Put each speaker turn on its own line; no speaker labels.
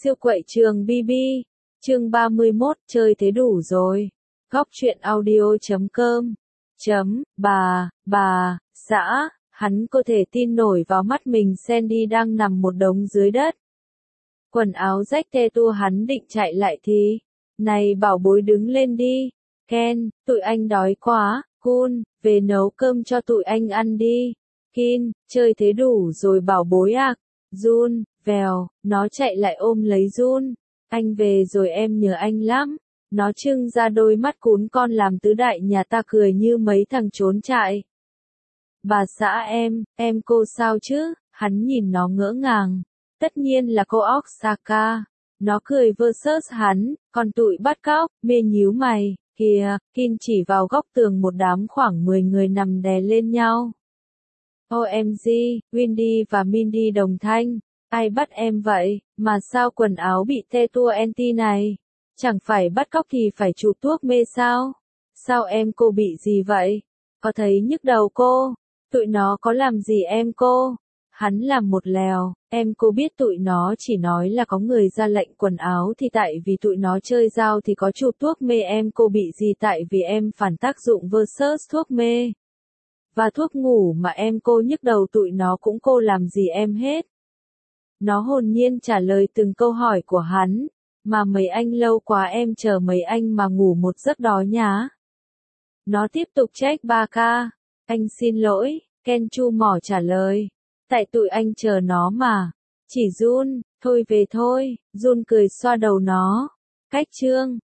Siêu quậy trường BB, chương 31, chơi thế đủ rồi. Góc truyện audio.com bà, xã, hắn có thể tin nổi vào mắt mình Sandy đang nằm một đống dưới đất. Quần áo rách te tua hắn định chạy lại thì, này bảo bối đứng lên đi, Ken, tụi anh đói quá, Kun, về nấu cơm cho tụi anh ăn đi, Kin, chơi thế đủ rồi bảo bối ạ, Jun, vèo, nó chạy lại ôm lấy Jun, anh về rồi em nhớ anh lắm, nó trưng ra đôi mắt cún con làm tứ đại nhà ta cười như mấy thằng trốn trại. Bà xã em cô sao chứ, hắn nhìn nó ngỡ ngàng. Tất nhiên là cô Osaka. Nó cười versus hắn, còn tụi bắt cóc, mê nhíu mày, kìa, Kin chỉ vào góc tường một đám khoảng 10 người nằm đè lên nhau. OMG, Windy và Mindy đồng thanh, ai bắt em vậy, mà sao quần áo bị te tua anti này? Chẳng phải bắt cóc thì phải chụp thuốc mê sao? Sao em cô bị gì vậy? Có thấy nhức đầu cô? Tụi nó có làm gì em cô? Hắn làm một lèo, em cô biết tụi nó chỉ nói là có người ra lệnh quần áo thì tại vì tụi nó chơi dao thì có chụp thuốc mê, em cô bị gì tại vì em phản tác dụng versus thuốc mê. Và thuốc ngủ mà em cô nhức đầu tụi nó cũng cô làm gì em hết. Nó hồn nhiên trả lời từng câu hỏi của hắn, mà mấy anh lâu quá em chờ mấy anh mà ngủ một giấc đó nhá. Nó tiếp tục check 3K, anh xin lỗi, Ken chu mỏ trả lời. Tại tụi anh chờ nó mà. Chỉ Jun, thôi về thôi, Jun cười xoa đầu nó. Cách chương.